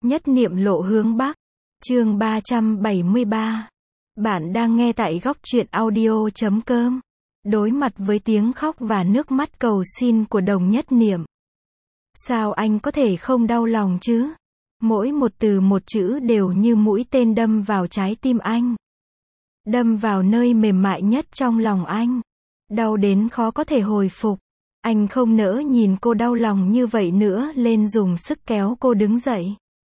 Nhất niệm lộ hướng Bắc. Chương 373. Bạn đang nghe tại góc truyện audio.com. Đối mặt với tiếng khóc và nước mắt cầu xin của Đồng Nhất Niệm. Sao anh có thể không đau lòng chứ? Mỗi một từ một chữ đều như mũi tên đâm vào trái tim anh. Đâm vào nơi mềm mại nhất trong lòng anh. Đau đến khó có thể hồi phục. Anh không nỡ nhìn cô đau lòng như vậy nữa, lên dùng sức kéo cô đứng dậy.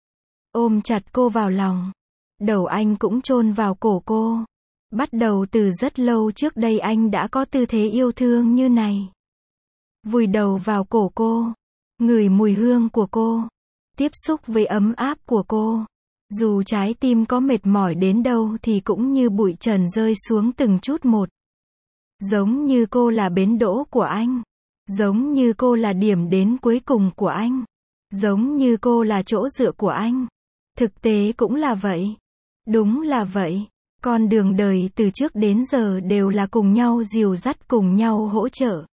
Ôm chặt cô vào lòng. Đầu anh cũng chôn vào cổ cô. Bắt đầu từ rất lâu trước đây anh đã có tư thế yêu thương như này. Vùi đầu vào cổ cô. Ngửi mùi hương của cô. Tiếp xúc với ấm áp của cô. Dù trái tim có mệt mỏi đến đâu thì cũng như bụi trần rơi xuống từng chút một. Giống như cô là bến đỗ của anh. Giống như cô là điểm đến cuối cùng của anh. Giống như cô là chỗ dựa của anh. Thực tế cũng là vậy. Đúng là vậy. Con đường đời từ trước đến giờ đều là cùng nhau dìu dắt, cùng nhau hỗ trợ.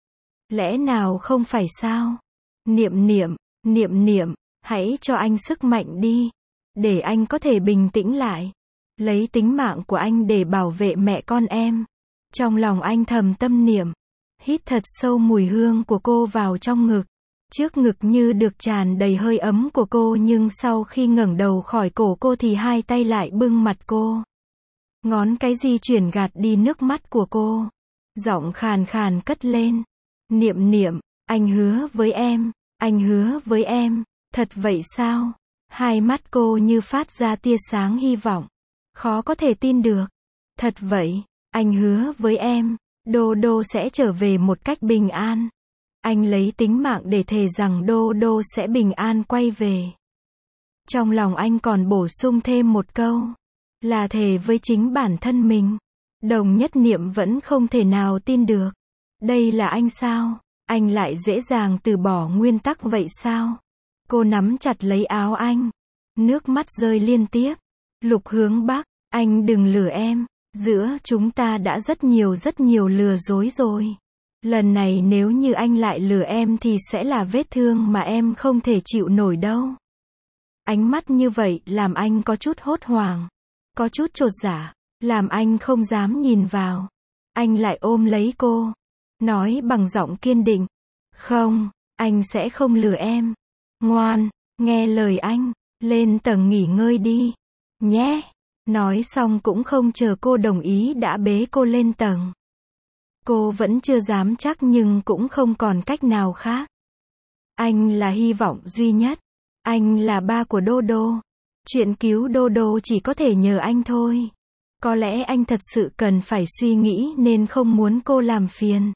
Lẽ nào không phải sao? Niệm niệm, niệm niệm, hãy cho anh sức mạnh đi. Để anh có thể bình tĩnh lại. Lấy tính mạng của anh để bảo vệ mẹ con em. Trong lòng anh thầm tâm niệm. Hít thật sâu mùi hương của cô vào trong ngực. Trước ngực như được tràn đầy hơi ấm của cô, nhưng sau khi ngẩng đầu khỏi cổ cô thì hai tay lại bưng mặt cô. Ngón cái di chuyển gạt đi nước mắt của cô. Giọng khàn khàn cất lên. Niệm niệm, anh hứa với em, anh hứa với em. Thật vậy sao? Hai mắt cô như phát ra tia sáng hy vọng. Khó có thể tin được. Thật vậy, anh hứa với em, Đô Đô sẽ trở về một cách bình an. Anh lấy tính mạng để thề rằng Đô Đô sẽ bình an quay về. Trong lòng anh còn bổ sung thêm một câu. Là thề với chính bản thân mình. Đồng Nhất Niệm vẫn không thể nào tin được. Đây là anh sao? Anh lại dễ dàng từ bỏ nguyên tắc vậy sao? Cô nắm chặt lấy áo anh. Nước mắt rơi liên tiếp. Lục hướng Bắc, anh đừng lừa em. Giữa chúng ta đã rất nhiều lừa dối rồi. Lần này nếu như anh lại lừa em thì sẽ là vết thương mà em không thể chịu nổi đâu. Ánh mắt như vậy làm anh có chút hốt hoảng. Có chút chột dạ. Làm anh không dám nhìn vào. Anh lại ôm lấy cô. Nói bằng giọng kiên định. Không, anh sẽ không lừa em. Ngoan, nghe lời anh. Lên tầng nghỉ ngơi đi. Nhé. Nói xong cũng không chờ cô đồng ý đã bế cô lên tầng. Cô vẫn chưa dám chắc nhưng cũng không còn cách nào khác. Anh là hy vọng duy nhất. Anh là ba của Đô Đô. Chuyện cứu Đô Đô chỉ có thể nhờ anh thôi. Có lẽ anh thật sự cần phải suy nghĩ nên không muốn cô làm phiền.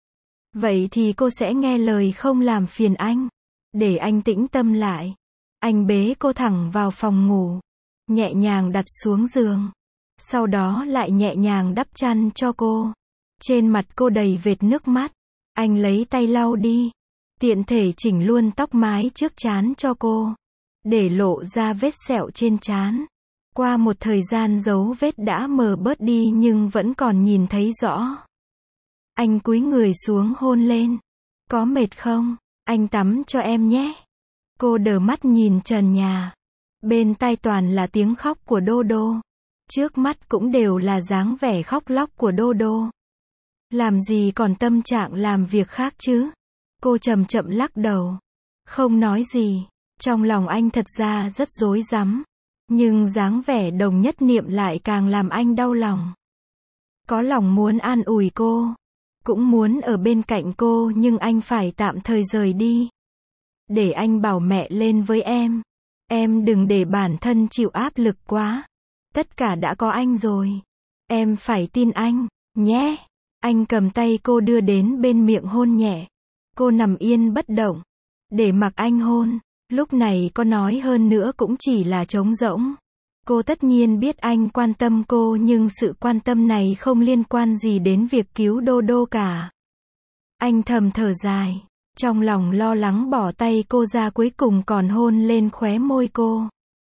Vậy thì cô sẽ nghe lời không làm phiền anh. Để anh tĩnh tâm lại. Anh bế cô thẳng vào phòng ngủ. Nhẹ nhàng đặt xuống giường. Sau đó lại nhẹ nhàng đắp chăn cho cô. Trên mặt cô đầy vệt nước mắt. Anh lấy tay lau đi. Tiện thể chỉnh luôn tóc mái trước trán cho cô. Để lộ ra vết sẹo trên trán. Qua một thời gian dấu vết đã mờ bớt đi nhưng vẫn còn nhìn thấy rõ. Anh cúi người xuống hôn lên. Có mệt không? Anh tắm cho em nhé. Cô đờ mắt nhìn trần nhà. Bên tai toàn là tiếng khóc của Đô Đô. Trước mắt cũng đều là dáng vẻ khóc lóc của Đô Đô. Làm gì còn tâm trạng làm việc khác chứ? Cô chậm chậm lắc đầu. Không nói gì. Trong lòng anh thật ra rất rối rắm. Nhưng dáng vẻ Đồng Nhất Niệm lại càng làm anh đau lòng. Có lòng muốn an ủi cô. Cũng muốn ở bên cạnh cô nhưng anh phải tạm thời rời đi. Để anh bảo mẹ lên với em. Em đừng để bản thân chịu áp lực quá. Tất cả đã có anh rồi. Em phải tin anh, nhé. Anh cầm tay cô đưa đến bên miệng hôn nhẹ. Cô nằm yên bất động. Để mặc anh hôn. Lúc này có nói hơn nữa cũng chỉ là trống rỗng. Cô tất nhiên biết anh quan tâm cô nhưng sự quan tâm này không liên quan gì đến việc cứu Đô Đô cả. Anh thầm thở dài. Trong lòng lo lắng bỏ tay cô ra, cuối cùng còn hôn lên khóe môi cô.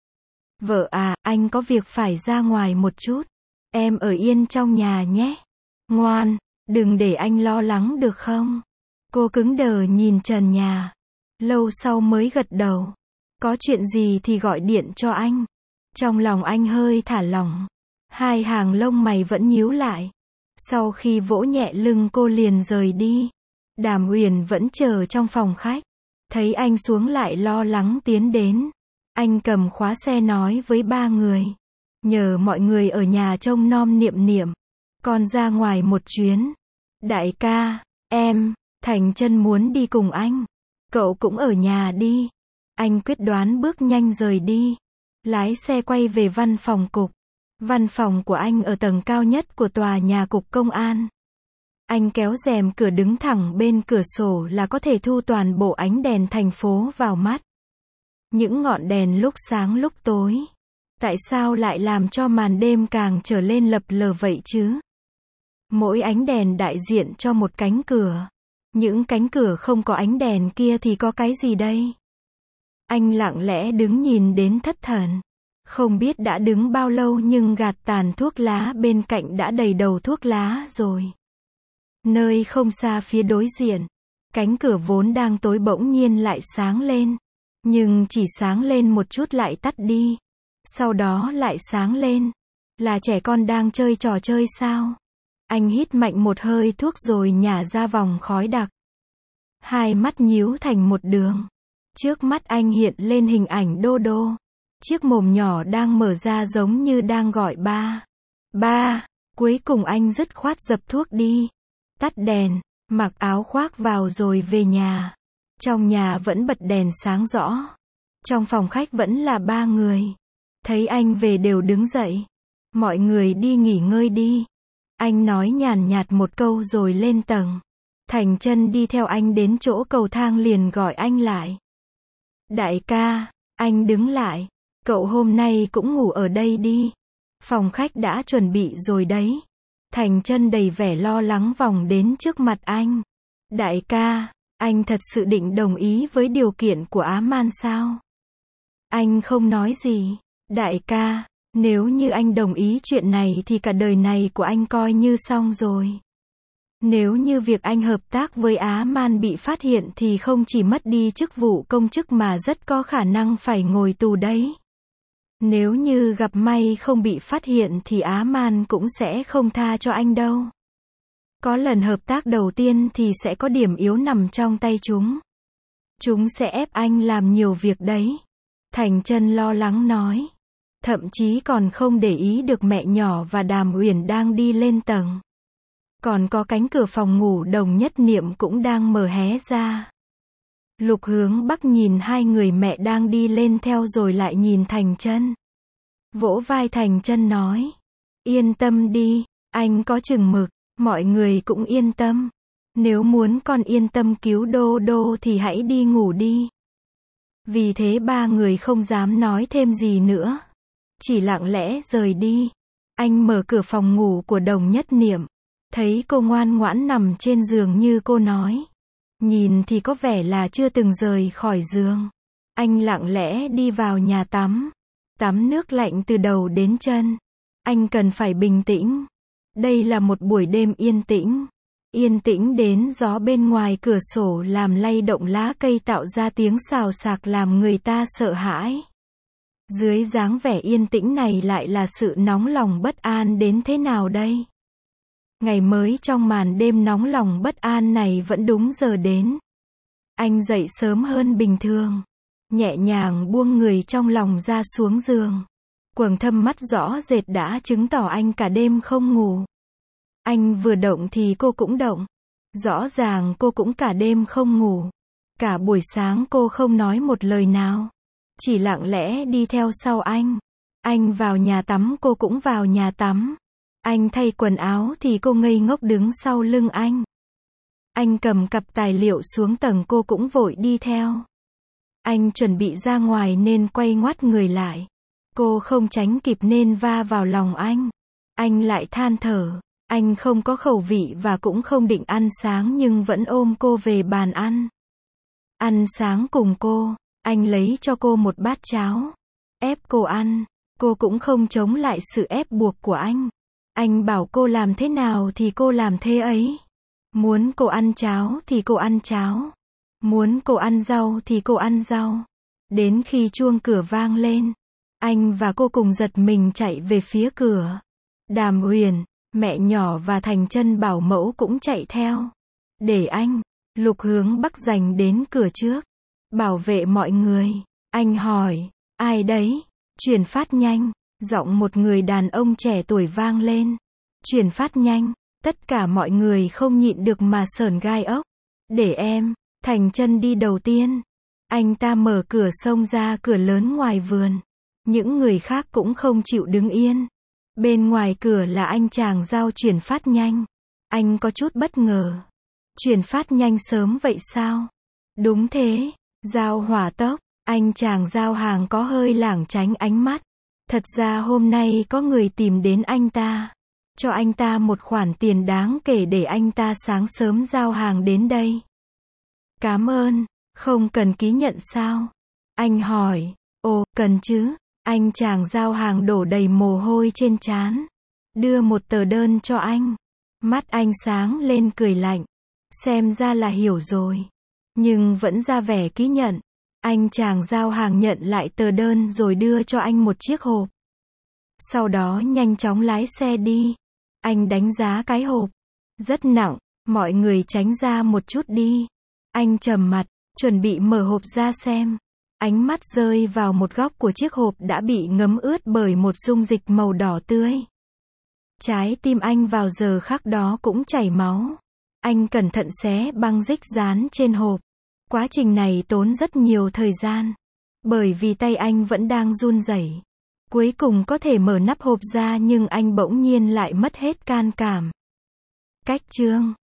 Vợ à, anh có việc phải ra ngoài một chút. Em ở yên trong nhà nhé. Ngoan, đừng để anh lo lắng được không? Cô cứng đờ nhìn trần nhà. Lâu sau mới gật đầu. Có chuyện gì thì gọi điện cho anh. Trong lòng anh hơi thả lỏng. Hai hàng lông mày vẫn nhíu lại. Sau khi vỗ nhẹ lưng cô liền rời đi. Đàm Uyển vẫn chờ trong phòng khách. Thấy anh xuống lại lo lắng tiến đến. Anh cầm khóa xe nói với ba người. Nhờ mọi người ở nhà trông nom Niệm Niệm. Con ra ngoài một chuyến. Đại ca, em, Thành Chân muốn đi cùng anh. Cậu cũng ở nhà đi. Anh quyết đoán bước nhanh rời đi. Lái xe quay về văn phòng cục. Văn phòng của anh ở tầng cao nhất của tòa nhà cục công an. Anh kéo rèm cửa đứng thẳng bên cửa sổ là có thể thu toàn bộ ánh đèn thành phố vào mắt. Những ngọn đèn lúc sáng lúc tối. Tại sao lại làm cho màn đêm càng trở lên lập lờ vậy chứ? Mỗi ánh đèn đại diện cho một cánh cửa. Những cánh cửa không có ánh đèn kia thì có cái gì đây? Anh lặng lẽ đứng nhìn đến thất thần. Không biết đã đứng bao lâu nhưng gạt tàn thuốc lá bên cạnh đã đầy đầu thuốc lá rồi. Nơi không xa phía đối diện, cánh cửa vốn đang tối bỗng nhiên lại sáng lên. Nhưng chỉ sáng lên một chút lại tắt đi. Sau đó lại sáng lên. Là trẻ con đang chơi trò chơi sao? Anh hít mạnh một hơi thuốc rồi nhả ra vòng khói đặc. Hai mắt nhíu thành một đường. Trước mắt anh hiện lên hình ảnh Đô Đô. Chiếc mồm nhỏ đang mở ra giống như đang gọi ba. Ba. Cuối cùng anh dứt khoát dập thuốc đi. Tắt đèn, mặc áo khoác vào rồi về nhà. Trong nhà vẫn bật đèn sáng rõ. Trong phòng khách vẫn là ba người. Thấy anh về đều đứng dậy. Mọi người đi nghỉ ngơi đi. Anh nói nhàn nhạt một câu rồi lên tầng. Thành Chân đi theo anh đến chỗ cầu thang liền gọi anh lại. Đại ca, anh đứng lại. Cậu hôm nay cũng ngủ ở đây đi. Phòng khách đã chuẩn bị rồi đấy. Thành Chân đầy vẻ lo lắng vòng đến trước mặt anh. Đại ca, anh thật sự định đồng ý với điều kiện của Á Man sao? Anh không nói gì. Đại ca, nếu như anh đồng ý chuyện này thì cả đời này của anh coi như xong rồi. Nếu như việc anh hợp tác với Á Man bị phát hiện thì không chỉ mất đi chức vụ công chức mà rất có khả năng phải ngồi tù đấy. Nếu như gặp may không bị phát hiện thì Á Man cũng sẽ không tha cho anh đâu. Có lần hợp tác đầu tiên thì sẽ có điểm yếu nằm trong tay chúng. Chúng sẽ ép anh làm nhiều việc đấy. Thành Chân lo lắng nói. Thậm chí còn không để ý được mẹ nhỏ và Đàm Uyển đang đi lên tầng. Còn có cánh cửa phòng ngủ Đồng Nhất Niệm cũng đang mở hé ra. Lục Hướng Bắc nhìn hai người mẹ đang đi lên theo rồi lại nhìn Thành Chân. Vỗ vai Thành Chân nói. Yên tâm đi, anh có chừng mực, mọi người cũng yên tâm. Nếu muốn con yên tâm cứu Đô Đô thì hãy đi ngủ đi. Vì thế ba người không dám nói thêm gì nữa. Chỉ lặng lẽ rời đi. Anh mở cửa phòng ngủ của Đồng Nhất Niệm. Thấy cô ngoan ngoãn nằm trên giường như cô nói. Nhìn thì có vẻ là chưa từng rời khỏi giường. Anh lặng lẽ đi vào nhà tắm. Tắm nước lạnh từ đầu đến chân. Anh cần phải bình tĩnh. Đây là một buổi đêm yên tĩnh. Yên tĩnh đến gió bên ngoài cửa sổ làm lay động lá cây tạo ra tiếng xào xạc làm người ta sợ hãi. Dưới dáng vẻ yên tĩnh này lại là sự nóng lòng bất an đến thế nào đây? Ngày mới trong màn đêm nóng lòng bất an này vẫn đúng giờ đến. Anh dậy sớm hơn bình thường. Nhẹ nhàng buông người trong lòng ra xuống giường. Quầng thâm mắt rõ rệt đã chứng tỏ anh cả đêm không ngủ. Anh vừa động thì cô cũng động. Rõ ràng cô cũng cả đêm không ngủ. Cả buổi sáng cô không nói một lời nào. Chỉ lặng lẽ đi theo sau anh. Anh vào nhà tắm cô cũng vào nhà tắm. Anh thay quần áo thì cô ngây ngốc đứng sau lưng anh. Anh cầm cặp tài liệu xuống tầng cô cũng vội đi theo. Anh chuẩn bị ra ngoài nên quay ngoắt người lại. Cô không tránh kịp nên va vào lòng anh. Anh lại than thở. Anh không có khẩu vị và cũng không định ăn sáng nhưng vẫn ôm cô về bàn ăn. Ăn sáng cùng cô. Anh lấy cho cô một bát cháo. Ép cô ăn. Cô cũng không chống lại sự ép buộc của anh. Anh bảo cô làm thế nào thì cô làm thế ấy. Muốn cô ăn cháo thì cô ăn cháo. Muốn cô ăn rau thì cô ăn rau. Đến khi chuông cửa vang lên, anh và cô cùng giật mình chạy về phía cửa. Đàm Huyền, mẹ nhỏ và Thành Chân bảo mẫu cũng chạy theo. Để anh, Lục hướng Bắc giành đến cửa trước. Bảo vệ mọi người. Anh hỏi, ai đấy? Truyền phát nhanh. Giọng một người đàn ông trẻ tuổi vang lên. Truyền phát nhanh. Tất cả mọi người không nhịn được mà sởn gai ốc. Để em, Thành Chân đi đầu tiên. Anh ta mở cửa xông ra cửa lớn ngoài vườn. Những người khác cũng không chịu đứng yên. Bên ngoài cửa là anh chàng giao chuyển phát nhanh. Anh có chút bất ngờ. Chuyển phát nhanh sớm vậy sao? Đúng thế, giao hỏa tốc. Anh chàng giao hàng có hơi lảng tránh ánh mắt. Thật ra hôm nay có người tìm đến anh ta. Cho anh ta một khoản tiền đáng kể để anh ta sáng sớm giao hàng đến đây. Cảm ơn, không cần ký nhận sao? Anh hỏi, ồ, cần chứ. Anh chàng giao hàng đổ đầy mồ hôi trên trán. Đưa một tờ đơn cho anh. Mắt anh sáng lên cười lạnh. Xem ra là hiểu rồi. Nhưng vẫn ra vẻ ký nhận. Anh chàng giao hàng nhận lại tờ đơn rồi đưa cho anh một chiếc hộp. Sau đó nhanh chóng lái xe đi. Anh đánh giá cái hộp. Rất nặng, mọi người tránh ra một chút đi. Anh trầm mặt, chuẩn bị mở hộp ra xem. Ánh mắt rơi vào một góc của chiếc hộp đã bị ngấm ướt bởi một dung dịch màu đỏ tươi. Trái tim anh vào giờ khắc đó cũng chảy máu. Anh cẩn thận xé băng dích dán trên hộp. Quá trình này tốn rất nhiều thời gian. Bởi vì tay anh vẫn đang run rẩy. Cuối cùng có thể mở nắp hộp ra nhưng anh bỗng nhiên lại mất hết can cảm. Cách chương